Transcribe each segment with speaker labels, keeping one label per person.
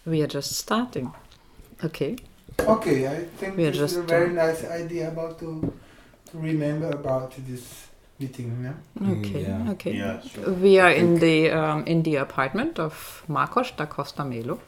Speaker 1: We are just starting. Okay.
Speaker 2: Okay, I think
Speaker 1: We are
Speaker 2: this is
Speaker 1: just
Speaker 2: a very nice idea about to remember about this meeting. Yeah?
Speaker 1: Okay.
Speaker 3: Yeah.
Speaker 1: Okay.
Speaker 4: Yeah, sure.
Speaker 1: We are in the apartment of Marcos da Costa Melo,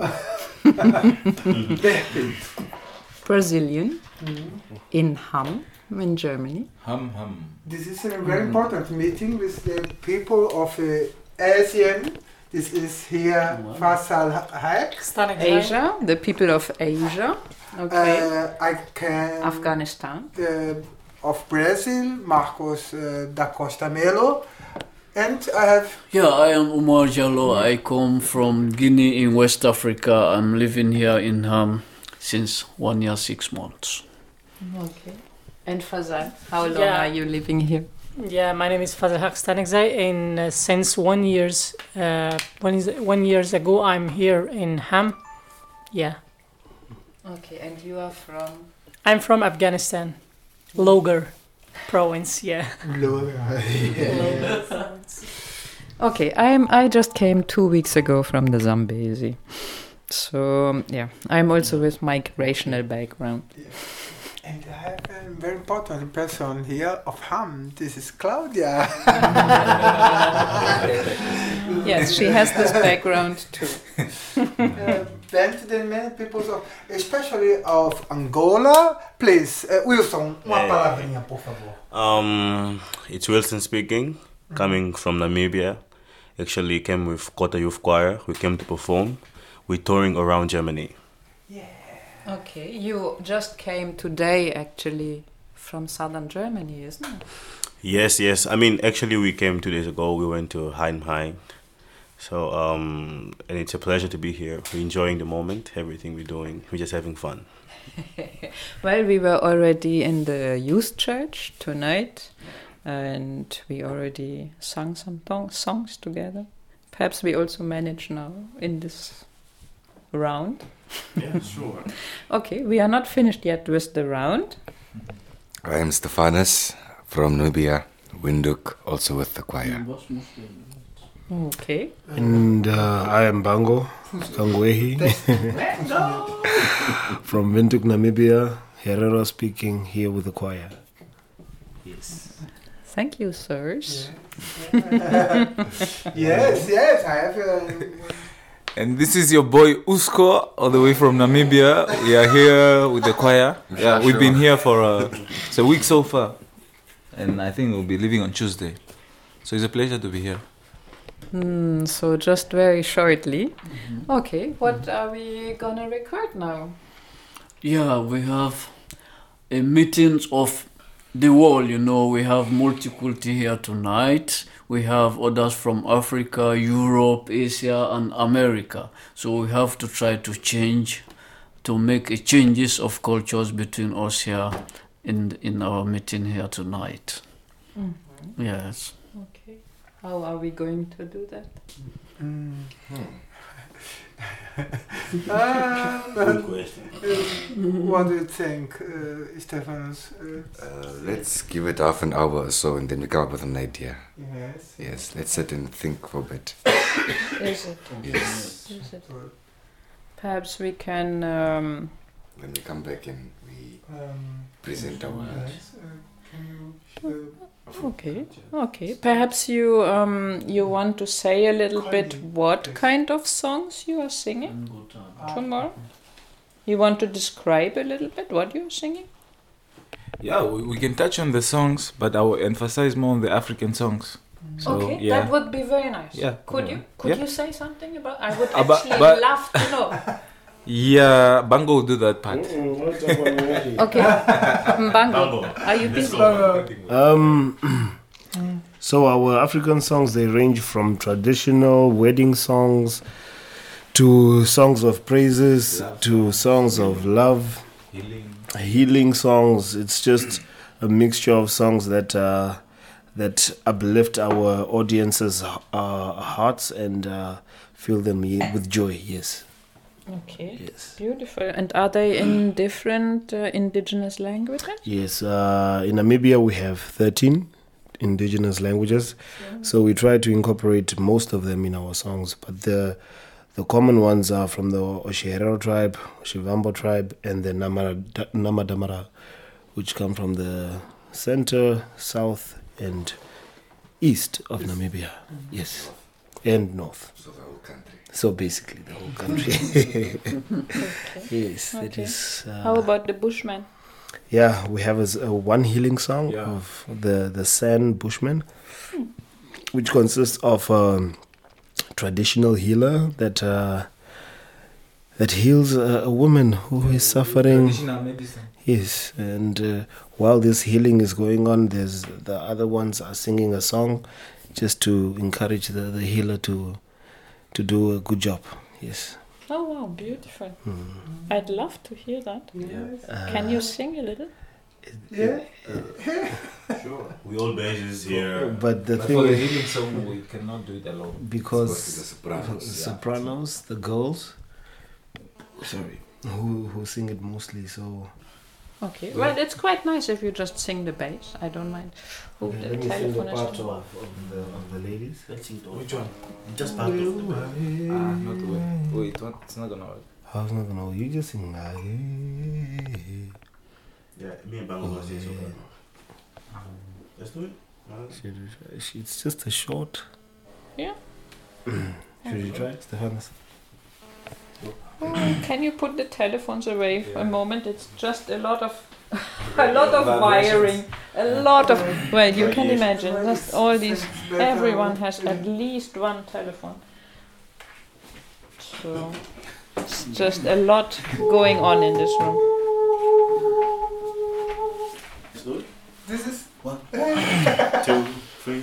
Speaker 1: Brazilian, in Hamm, in Germany.
Speaker 3: Hum hum.
Speaker 2: This is a very important meeting with the people of ASEAN. This is here Faisal Haq.
Speaker 1: Asia, the people of Asia. Okay.
Speaker 2: I can
Speaker 1: Afghanistan.
Speaker 2: Of Brazil, Marcos da Costa Melo, and I have
Speaker 5: Yeah, I am Umar Jallo. I come from Guinea in West Africa. I'm living here in Ham since 1 year, 6 months.
Speaker 1: Okay. And Fazal, how long
Speaker 6: Yeah.
Speaker 1: are you living here?
Speaker 6: Yeah, my name is Fazal Haq Stanigzai, and since 1 years, 1 years ago, I'm here in Ham. Yeah,
Speaker 1: Okay, and you are from?
Speaker 6: I'm from Afghanistan, Logar province. Yeah.
Speaker 1: Okay, I just came 2 weeks ago from the Zambezi. So, yeah, I'm also with migrational background.
Speaker 2: And I have a very important person here of Ham. This is Claudia.
Speaker 1: Yes, she has this background too.
Speaker 2: Then to the many people, especially of Angola. Please, Wilson, uma palavrinha, por favor.
Speaker 4: It's Wilson speaking, coming from Namibia. Actually came with Kota Youth Choir. We came to perform. We're touring around Germany.
Speaker 1: Okay, you just came today actually from southern Germany, isn't it?
Speaker 4: Yes. I mean, actually, we came 2 days ago. We went to Heidenheim. So, and it's a pleasure to be here. We're enjoying the moment, everything we're doing. We're just having fun.
Speaker 1: Well, we were already in the youth church tonight and we already sang some songs together. Perhaps we also manage now in this round.
Speaker 4: Yeah, sure.
Speaker 1: Okay, we are not finished yet with the round.
Speaker 7: I am Stefanos from Nubia, Windhoek, also with the choir.
Speaker 1: Okay.
Speaker 8: And I am Bango Kangwehi from Windhoek, Namibia, Herero speaking here with the choir.
Speaker 1: Thank you, sirs.
Speaker 2: Yes, I have.
Speaker 3: And this is your boy Usko, all the way from Namibia. We are here with the choir. Yeah, we've been here for it's a week so far. And I think we'll be leaving on Tuesday. So it's a pleasure to be here.
Speaker 1: So just very shortly. Okay, what are we gonna record now?
Speaker 5: Yeah, we have a meeting of the world, we have multiculti here tonight. We have others from Africa, Europe, Asia, and America. So we have to try to make changes of cultures between us here in our meeting here tonight. Yes.
Speaker 1: Okay. How are we going to do that?
Speaker 4: Good question.
Speaker 2: What do you think, Stefanos?
Speaker 7: Let's give it half an hour or so and then we come up with an idea.
Speaker 2: Yes.
Speaker 7: Yes, let's sit and think for a bit.
Speaker 1: Is it?
Speaker 7: Yes.
Speaker 1: Is it? Perhaps we can...
Speaker 7: When we come back and we present our...
Speaker 2: Yes, can you,
Speaker 1: Okay. Perhaps you want to say a little bit what kind of songs you are singing tomorrow? You want to describe a little bit what you're singing?
Speaker 3: Yeah, we can touch on the songs, but I will emphasize more on the African songs. So,
Speaker 1: Okay,
Speaker 3: yeah.
Speaker 1: that would be very nice.
Speaker 3: Yeah.
Speaker 1: Could you?
Speaker 3: Yeah.
Speaker 1: You say something about? I would
Speaker 3: About-
Speaker 1: actually
Speaker 3: but-
Speaker 1: love to know.
Speaker 3: Yeah, Bango will do that part.
Speaker 1: Okay, Mbango, are you busy?
Speaker 8: So our African songs, they range from traditional wedding songs to songs of praises to songs of love, healing songs. It's just a mixture of songs that uplift our audience's hearts and fill them with joy. Yes.
Speaker 1: Okay,
Speaker 8: Yes.
Speaker 1: beautiful. And are they in different indigenous languages?
Speaker 8: Yes. In Namibia, we have 13 indigenous languages, so we try to incorporate most of them in our songs. But the The common ones are from the Oshihero tribe, Shivambo tribe, and the Namadamara, which come from the center, south, and east of Namibia. Yes, and north.
Speaker 7: So the whole country.
Speaker 8: So basically the whole country. Yes, that is.
Speaker 1: How about the Bushman?
Speaker 8: Yeah, we have one healing song of the San Bushman, which consists of a traditional healer that heals a woman who is suffering.
Speaker 3: Traditional medicine.
Speaker 8: Yes, and while this healing is going on, there's the other ones are singing a song just to encourage the healer to do a good job. Yes.
Speaker 1: Oh wow, beautiful. I'd love to hear that. Can you sing a little?
Speaker 2: Yeah.
Speaker 4: Sure. We all bases here.
Speaker 8: But the
Speaker 3: But
Speaker 8: thing
Speaker 3: for the
Speaker 8: is,
Speaker 3: healing song, we cannot do it alone.
Speaker 8: because
Speaker 7: The sopranos.
Speaker 8: sopranos, the girls, who sing it mostly, so
Speaker 1: Okay. Well, it's quite nice if you just sing the bass. I don't mind. Oh, the telephone is on.
Speaker 8: of the ladies.
Speaker 4: Which one? Just part of the
Speaker 3: Not the way. Wait, it's not gonna work.
Speaker 8: How's not gonna? You just sing.
Speaker 4: Yeah, me and Bango was here. Let's do it.
Speaker 8: It's just a short.
Speaker 1: Yeah.
Speaker 8: Should you try, Stefanos?
Speaker 1: Can you put the telephones away for a moment? It's just a lot of wiring, a lot of. Well, you can imagine. Just all these. Everyone has at least one telephone. So it's just a lot going on in this room.
Speaker 4: Let's do it.
Speaker 2: This is
Speaker 4: 1, 2, 3.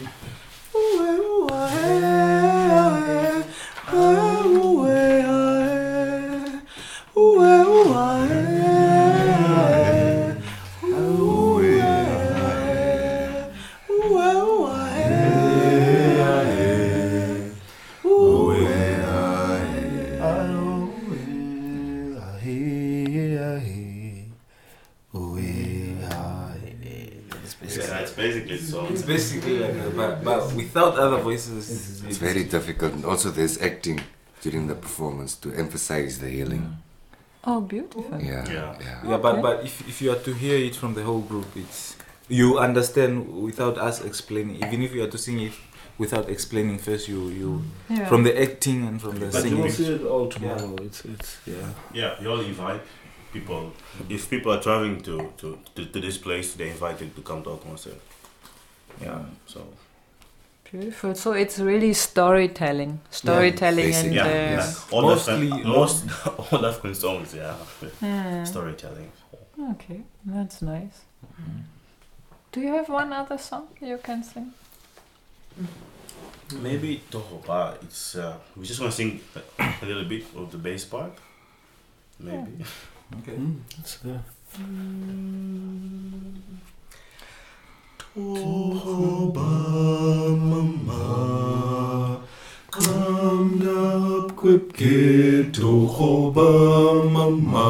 Speaker 3: It's basically like but without other voices.
Speaker 7: It's very difficult. And also there's acting during the performance to emphasize the healing.
Speaker 1: Oh, beautiful.
Speaker 3: Yeah, but if you are to hear it from the whole group, it's you understand without us explaining. Even if you are to sing it without explaining first, you from the acting and from the
Speaker 4: But
Speaker 3: singing.
Speaker 8: You will see it all tomorrow. It's
Speaker 4: Yeah, you all invite people. If people are traveling to this place, they invite you to come to our concert. Yeah, so.
Speaker 1: Beautiful. So it's really storytelling. Storytelling and
Speaker 4: All African songs, storytelling.
Speaker 1: Okay, that's nice. Do you have one other song you can sing?
Speaker 4: Maybe Tohoba. It's we just want to sing a little bit of the bass part. Maybe.
Speaker 3: Okay.
Speaker 4: Tohoba mama, come up quick, Tohoba mama,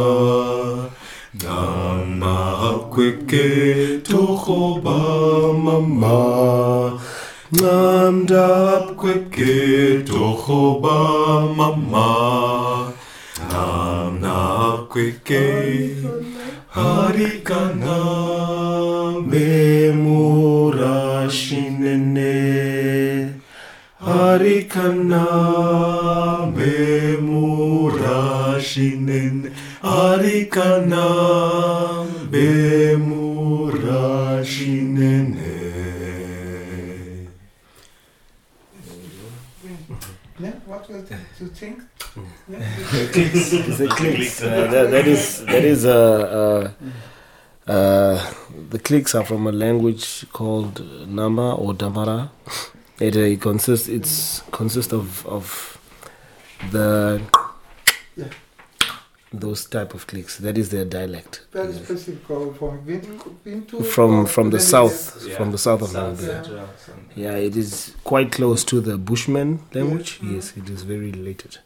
Speaker 4: come up quick, Tohoba mama, come up quick, Tohoba mama, come up quick, Harikana memura shinene, Harikana memura shinene, Harikana memura shinene.
Speaker 2: Yeah, what was it you think?
Speaker 8: It's a clicks. That is the clicks are from a language called Nama or Damara. It consists of the those type of clicks. That is their dialect.
Speaker 2: Very specific from Vintu.
Speaker 8: From the south, from the south of Namibia. Yeah, it is quite close to the Bushman language. Yes, it is very related.